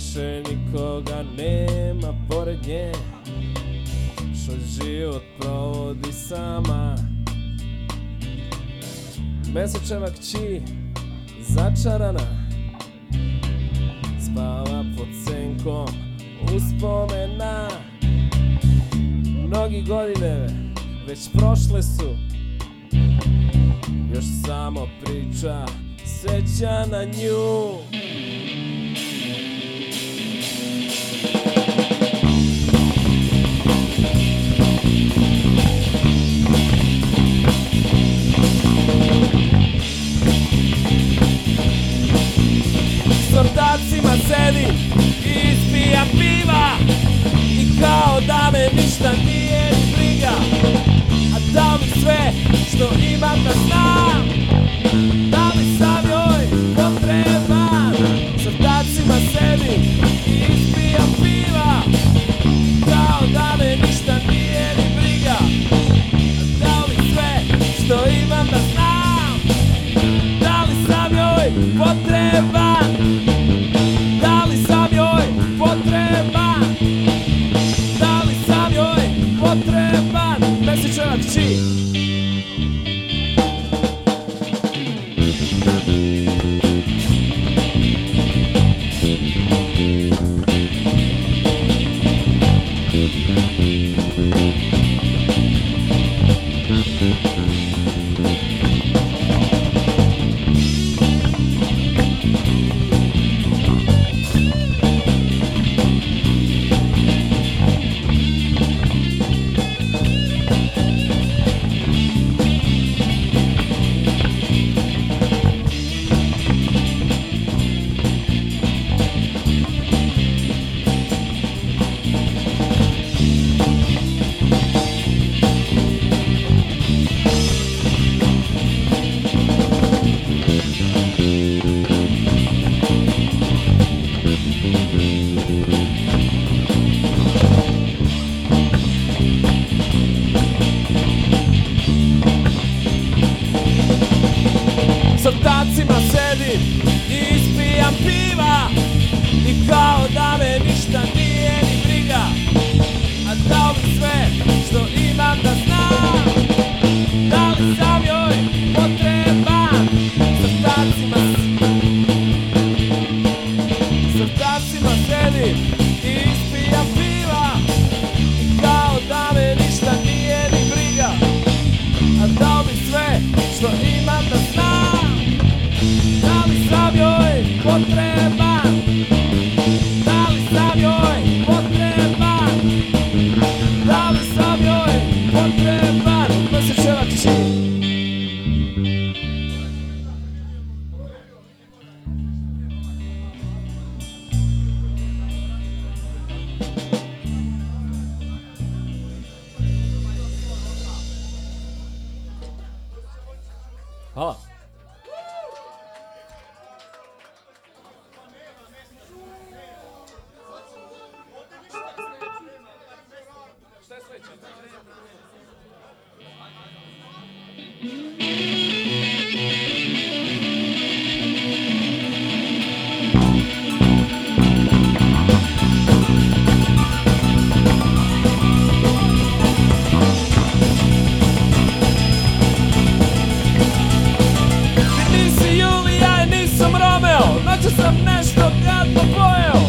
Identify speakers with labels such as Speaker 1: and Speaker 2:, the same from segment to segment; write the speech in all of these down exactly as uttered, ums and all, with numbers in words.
Speaker 1: više nikoga nema pored nje, što život provodi sama. Mesečeva kći, začarana, spava pod senkom uspomena. Mnogi godine već prošle su, još samo priča seća na nju. S ortacima sedim i ispijam piva i kao da me ništa nije ni briga, a dao mi sve što imam da znam, da li sam joj potreban. S ortacima sedim i ispijam piva kao da me ništa nije ni briga, a dao mi sve što imam da znam, da li sam joj potreban. Da li sam joj potreban? Da li sam joj potreban? Mesečeva kći. S ortacima sedim i ispijam piva i kao da me ništa nije ni briga, a dao mi sve što imam da znam, da li sam joj potreban. S ortacima S ortacima sedim i ispijam piva i kao da me ništa nije ni briga, a dao mi sve što imam da znam, da li sam joj potreban. Da li sam joj potreban? Da li sam joj potreban? Mesečeva kći. Hvala. Noću sam nešto gadno pojeo,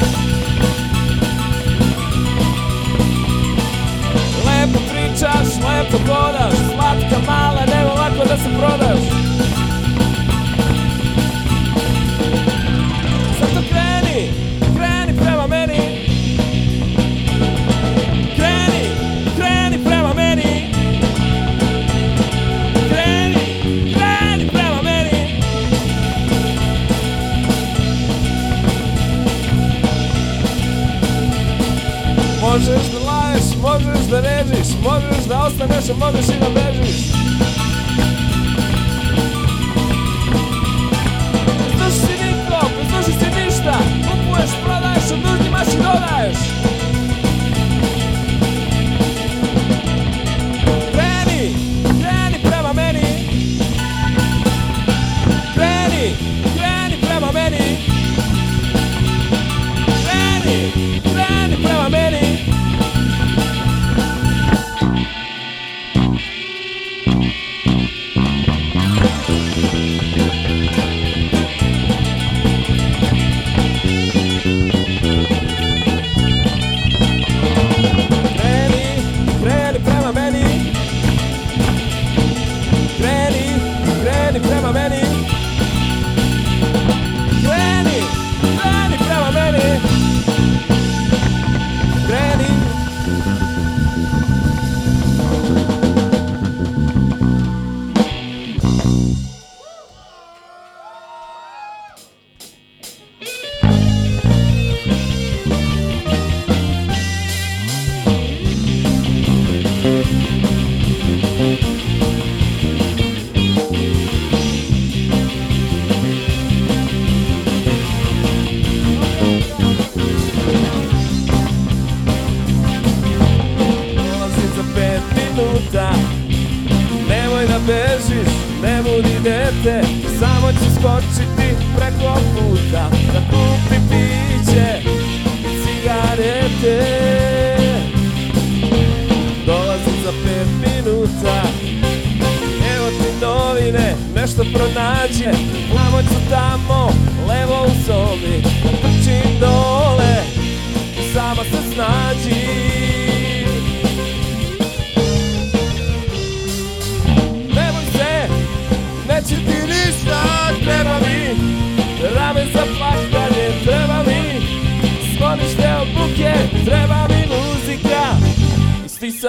Speaker 1: lepo pričaš, lepo hodaš, slatka mala, nema lako da se prodaš. Zato kreni, kreni prema meni, kreni, kreni prema meni, kreni, kreni prema meni. Možeš da laješ, možeš da režiš, možeš da ostaneš, a možeš i da bežiš. Bez duši si niko, bez duši si ništa, kupuješ, prodaješ, odužimaš i dodaješ. Kreni, kreni prema meni, kreni, kreni prema meni,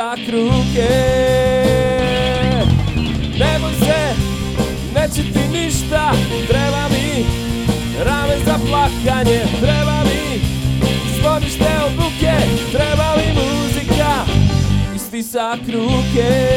Speaker 1: stisak ruke. Ne boj se, neće ti ništa, treba mi rame za plakanje, treba mi sklonište od buke, treba mi muzika i stisak ruke.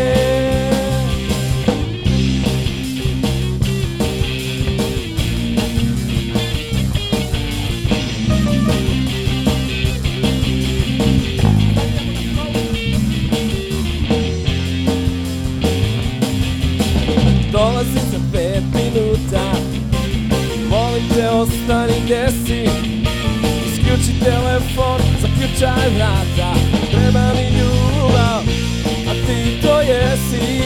Speaker 1: Dolazim za pet minuta, molim te ostani gdje si, isključi telefon, zaključaj vrata, treba mi ljubav, a ti to jesi.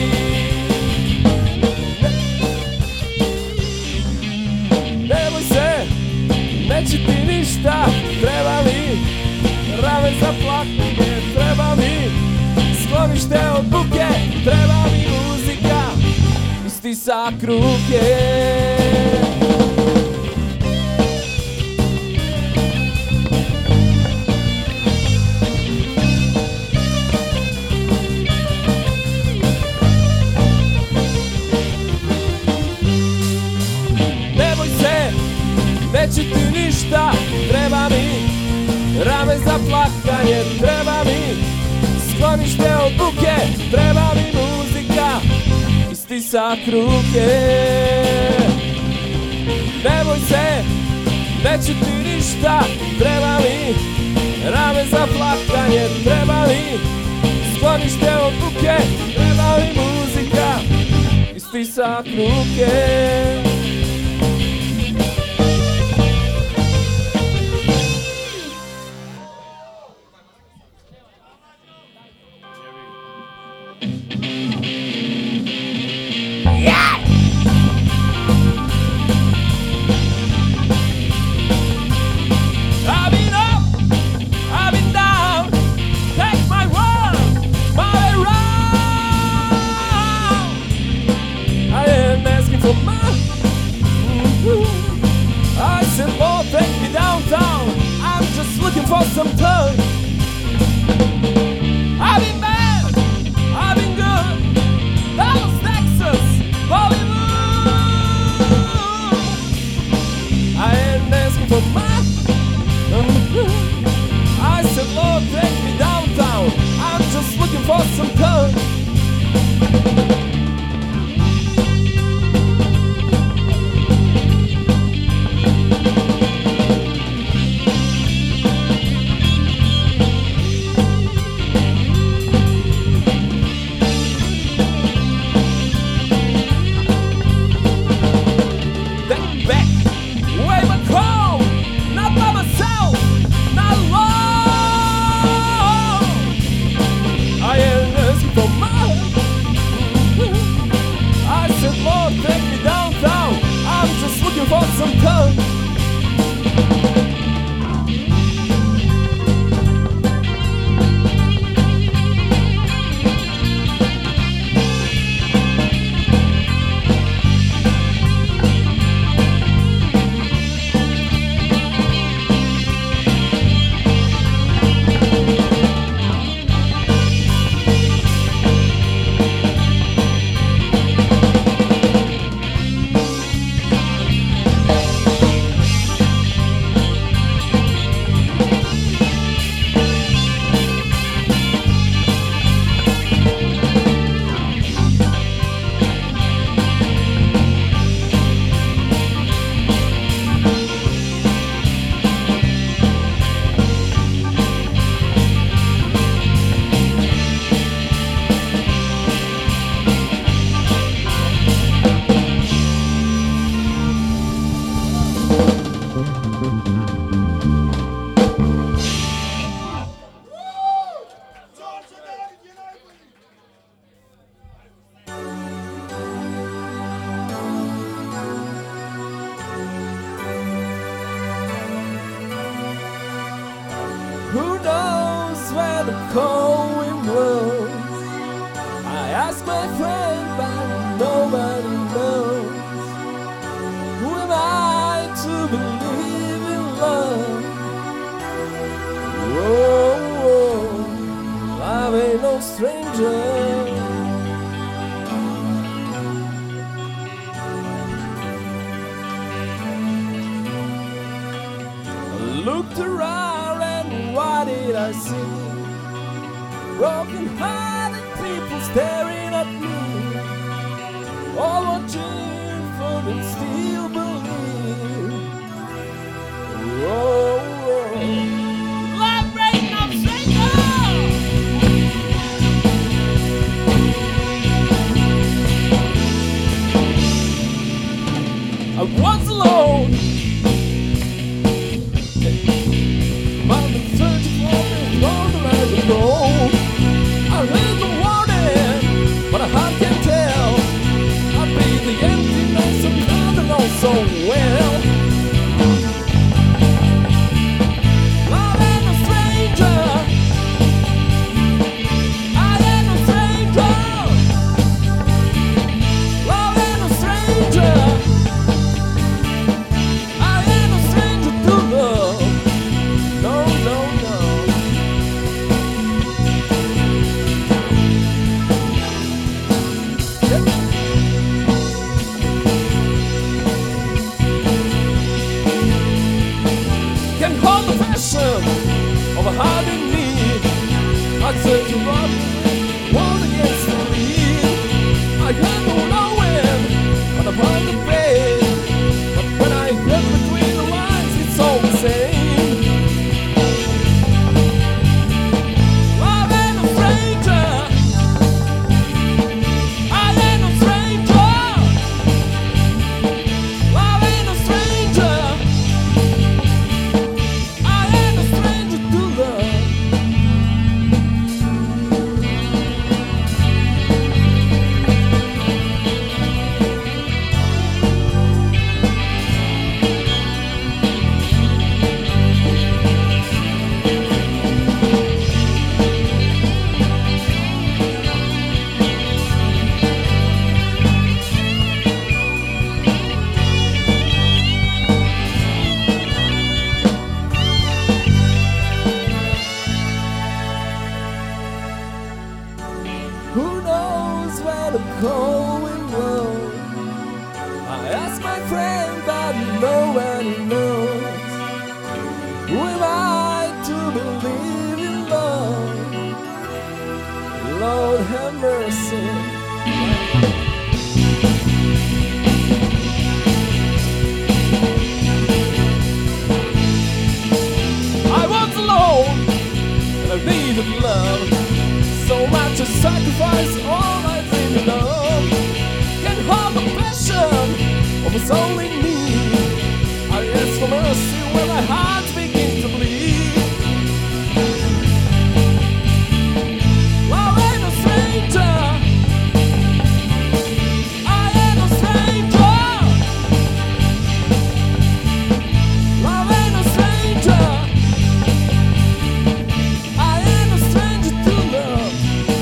Speaker 1: Ne boj se, neće ti ništa, treba mi rame za plakanje, treba mi sklonište od buke, treba mi muzika i stisak ruke. Ne boj se, neće ti ništa, treba mi rame za plakanje, treba mi sklonište od buke, treba mi muzika i stisak ruke. Ne boj se, neće ti ništa, treba mi rame za plakanje, treba mi sklonište od buke, treba mi muzika i stisak ruke. Looking for some time. I've been bad, I've been good, Dallas, Texas, Hollywood. I ain't asking for much. I said, Lord, take me downtown. I'm just looking for some time. For some time. Who knows where the cold wind blows? I ask my friend, but nobody knows. Who am I to believe in love? Whoa, whoa, love no stranger. Looked around and what did I see? Broken-hearted people staring at me, all watching for them still believe. Oh, oh. Love ain't no stranger. I was alone. I heard the warning, but a heart can tell. I breathe the emptiness of love and know so well. Love ain't a stranger. I ain't a stranger. Love ain't a stranger. I ain't a stranger to love. No, no, no. Can hold the passion of a heart in need. I search to run, one against the lead. I had no knowing on the part of faith, but when I read between the lines, it's all the same. Love ain't a stranger. I ain't a stranger. Love ain't a stranger. Who knows where the cold wind blows? I ask my friend, but nobody knows. Who am I to believe in love? Lord have mercy. I was alone and I needed love. So much to sacrifice, all I dreamed of. Can't hold the passion of its only need. I ask for mercy when my heart begins to bleed. Love ain't a stranger. I ain't a stranger. Love ain't a stranger. I ain't a stranger to love.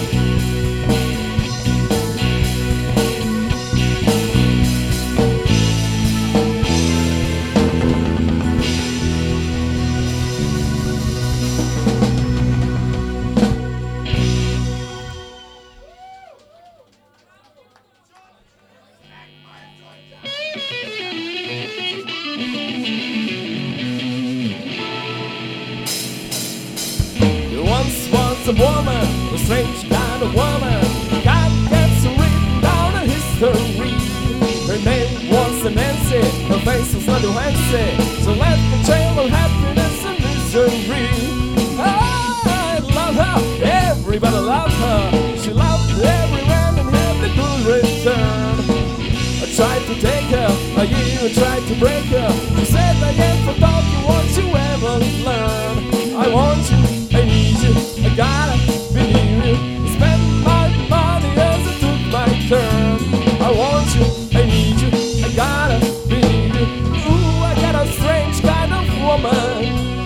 Speaker 1: A woman, a strange kind of woman. God gets written down in history. Her name was Nancy, her face was not fancy. So let the trail of happiness and misery. I love her, everybody loved her. She loved everyone and had the good return. I tried to take her, I even tried to break her. She said I ain't forgot you, what you ever learn. I want you, I need you, I gotta believe you. Spend my money as I took my turn. I want you, I need you, I gotta believe you. Ooh, I got a strange kind of woman.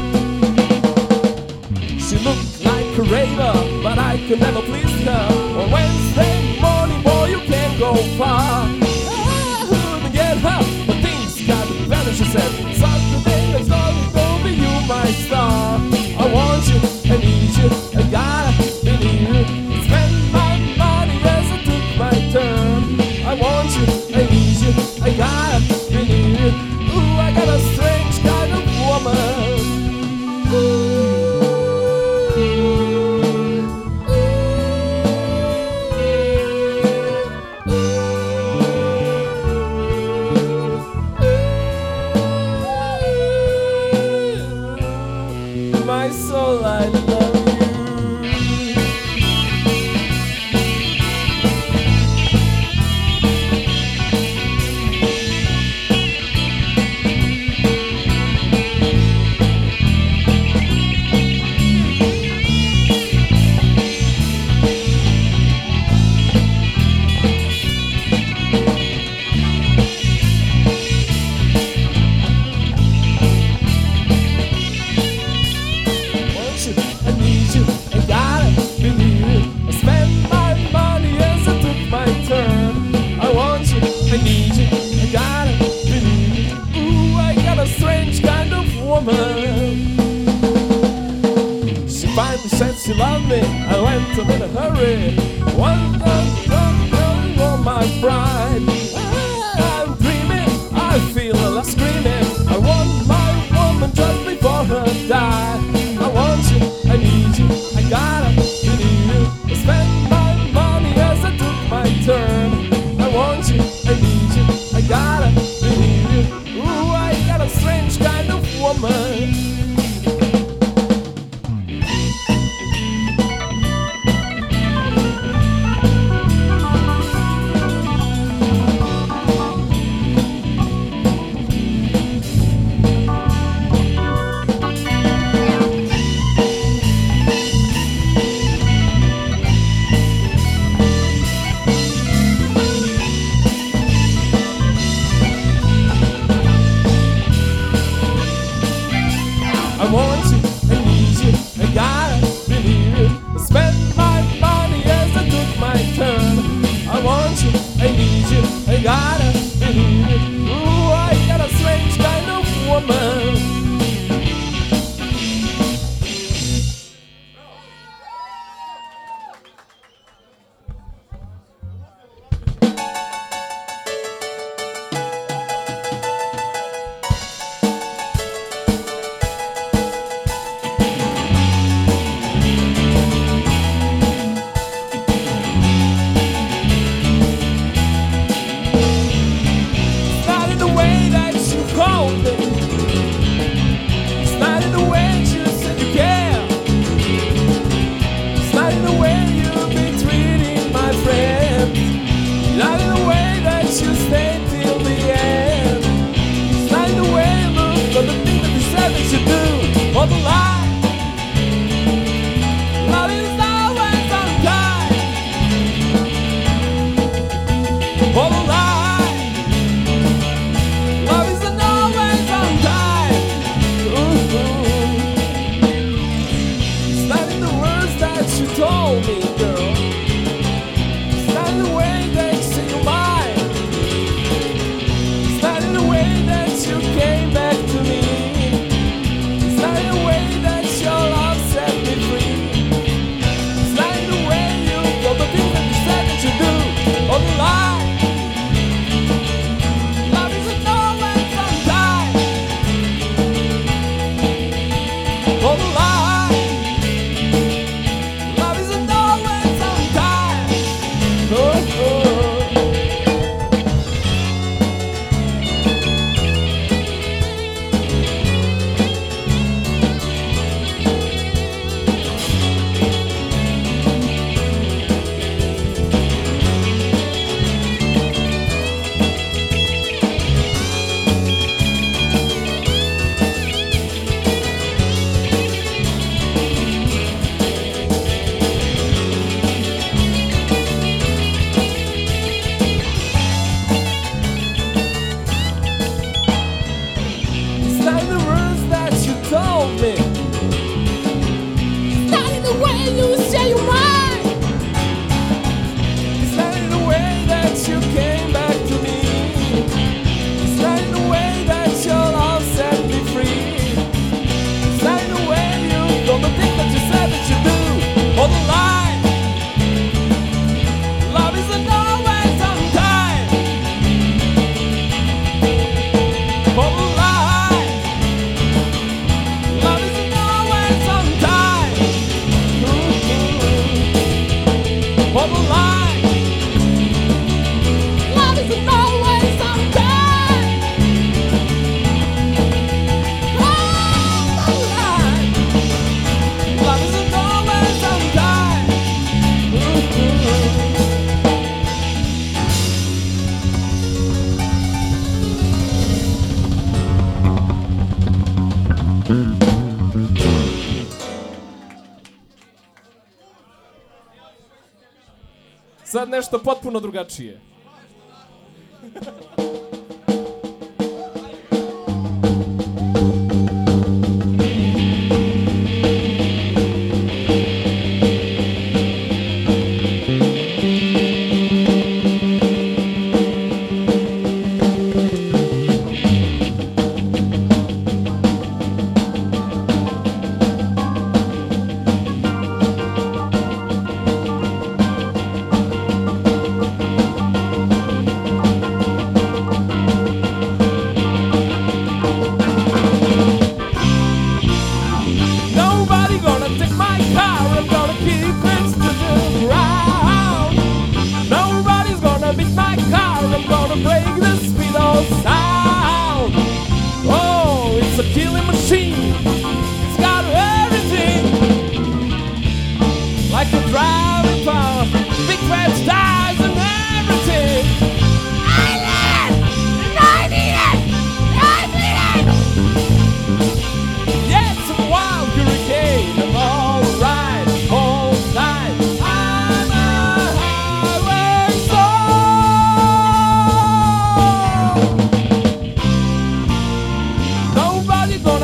Speaker 1: She looked like a raver, but I could never please her. On Wednesday morning, boy, you can't go far. I couldn't get her, but things got better, she said. Saturday, let's go, be you my star. I want you, I need you, I gotta believe you. little in a hurry. One done, done, done, oh my bride. I'm dreaming, I feel like screaming. I want my woman just before her die. I want you, I need you, I gotta believe you. I spend my money as I took my turn. I want you, I need you, I gotta believe you. Ooh, I got a strange kind of woman.
Speaker 2: Sad nešto potpuno drugačije.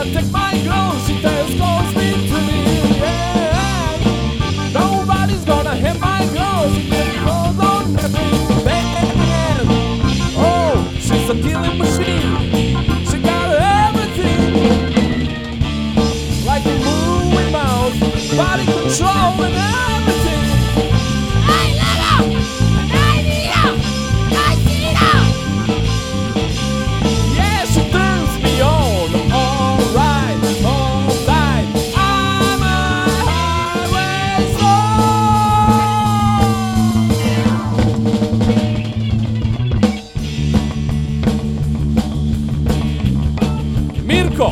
Speaker 1: take my girl, she tells calls me to me. Yeah. Nobody's gonna hit my girl, she calls on every band. Oh, she's a killing machine. She got everything, like a moving mouse, body control and everything.
Speaker 3: I love her, and I need her, I see her.
Speaker 1: Yeah, she turns me on, alright, alright. I'm a highway star. Mirko.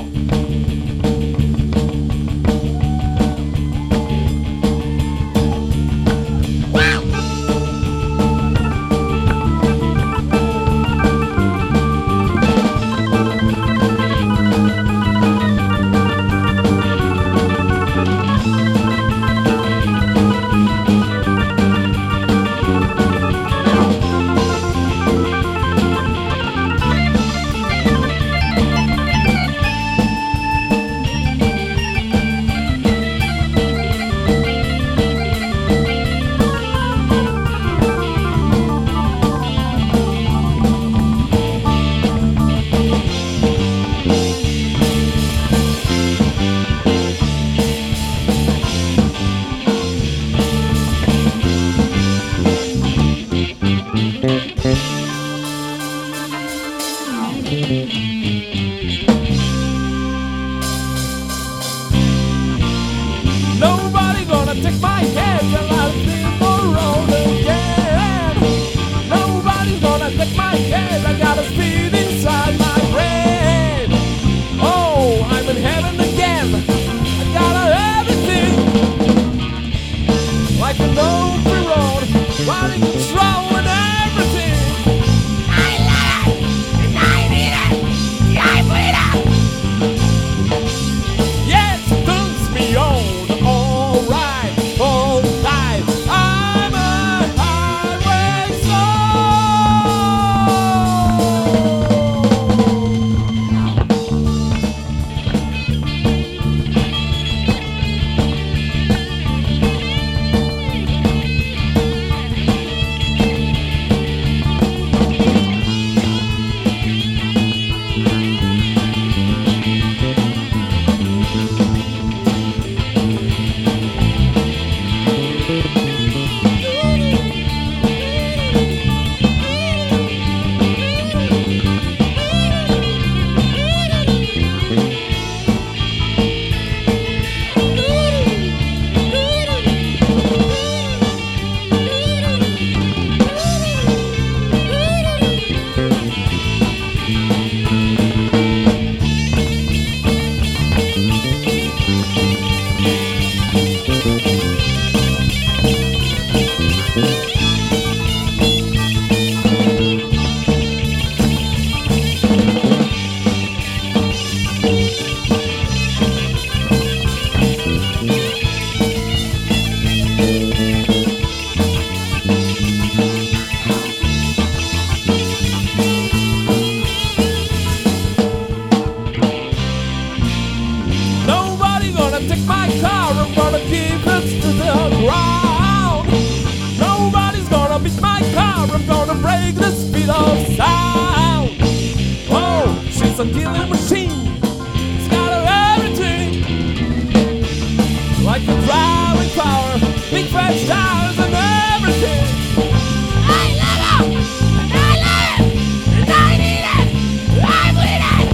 Speaker 1: Nobody gonna take my head and I'll be more road again. Nobody's gonna take my head, I got a speed inside my brain. Oh, I'm in heaven again, I got everything, like an open road, body control and everything.
Speaker 3: I love her, and I need her, I breathe her.
Speaker 1: Yes, it turns me on. Alright, alright. I'm a highway Nobody gonna take my car, I'm gonna keep it to the ground. Nobody's gonna beat my car, I'm gonna break the speed of sound. Oh, she's a killing machine, she's got everything, like a driving power, big fat stars and everything.
Speaker 3: I love her, and I love him, and I need it, I breathe it.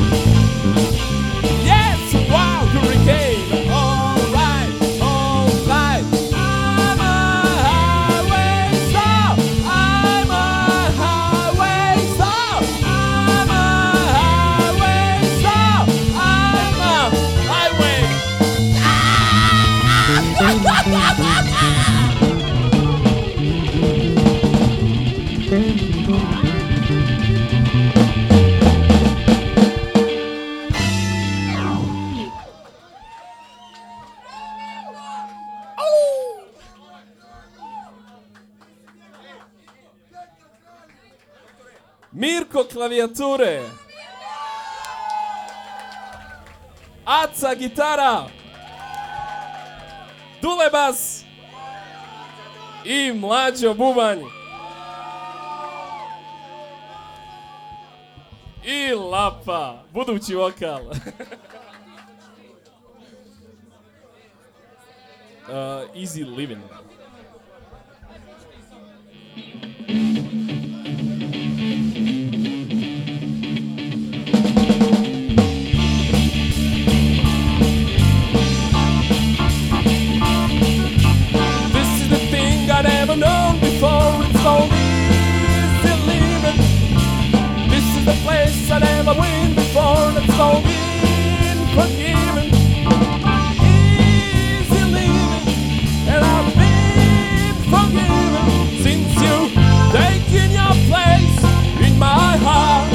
Speaker 1: Yes, a wild hurricane. Alright, alright. I'm a highway star. I'm a highway star. I'm a highway star. I'm a highway. Mirko klavijature.
Speaker 2: Aca gitara, Dule bas i Mlađo bubanj. I Lapa, budući vokal. uh, easy living.
Speaker 1: Never known before, it's so easy living. This is the place I never been before, it's so forgiven. Easy living, and I've been forgiven since you taken your place in my heart.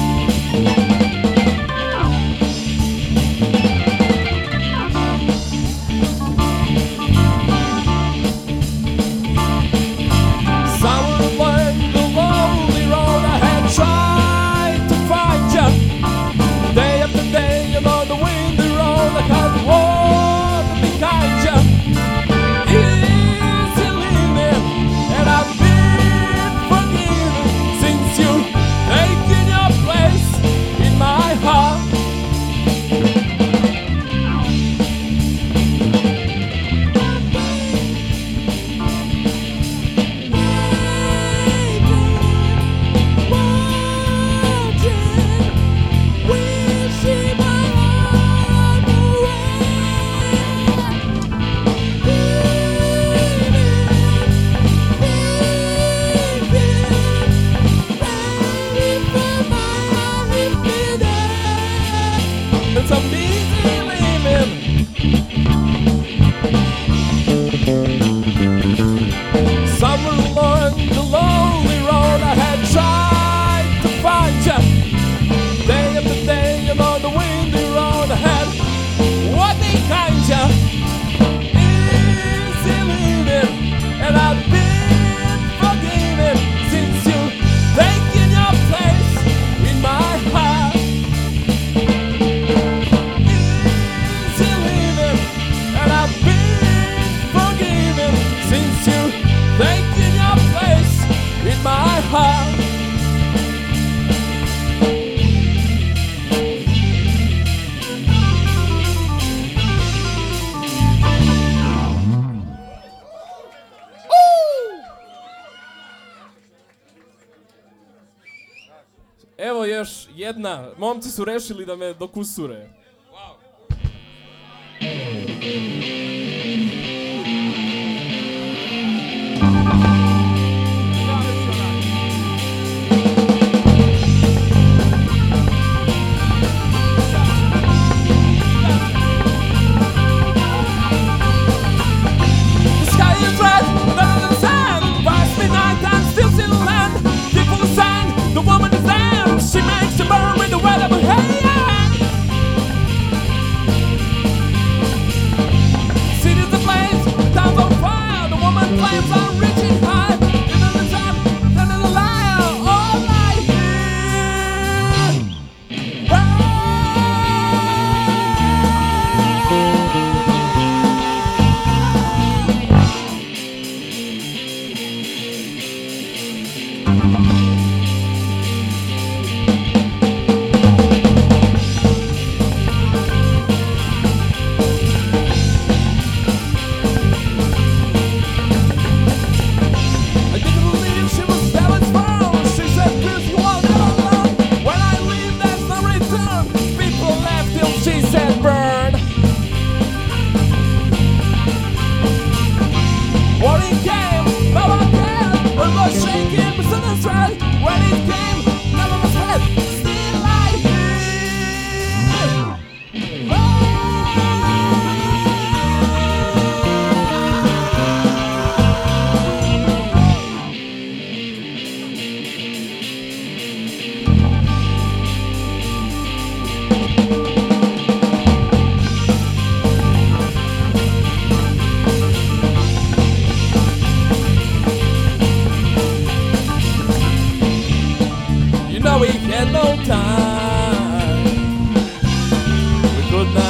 Speaker 2: Evo još jedna. Momci su rešili da me dokusure.
Speaker 1: Hey, yeah.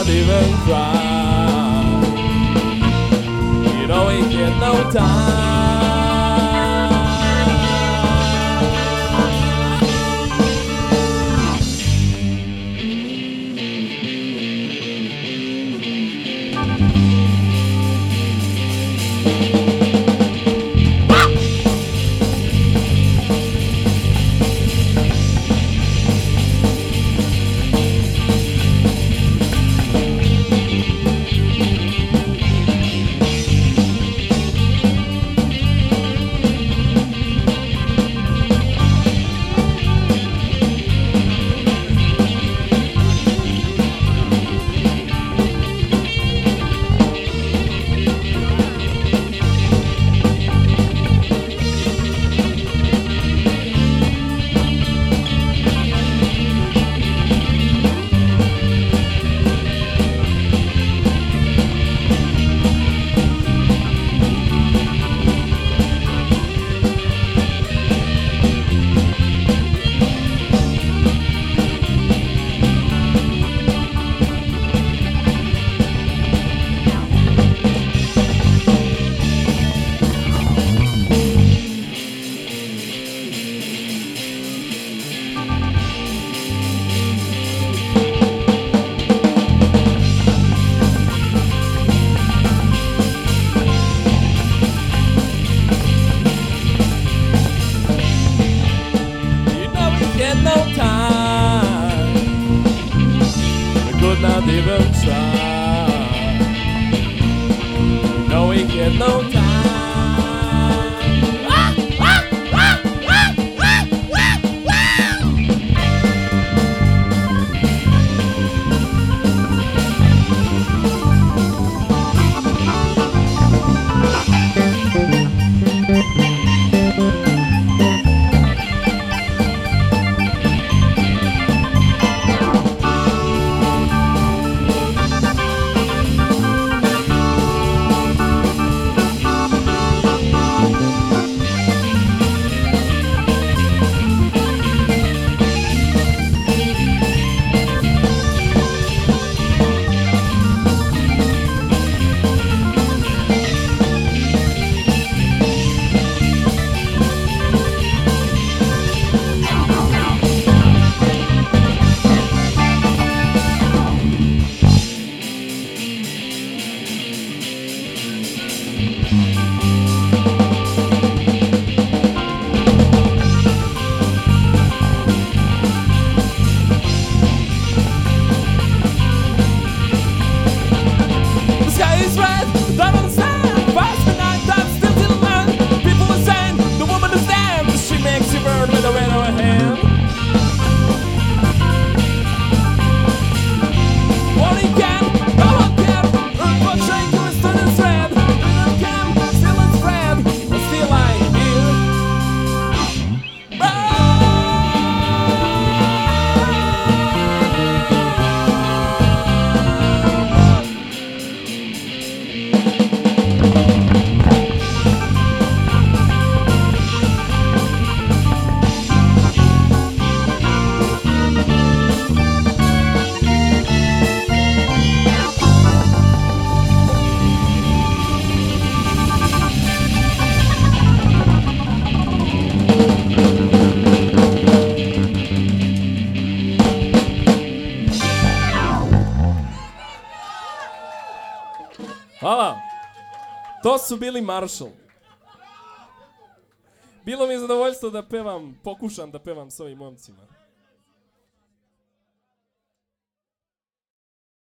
Speaker 1: not even try. You know we get no time. Not even try. No, we get no time.
Speaker 2: Hvala. To su bili Marshall. Bilo mi je zadovoljstvo da pevam, pokušam da pevam s ovim momcima.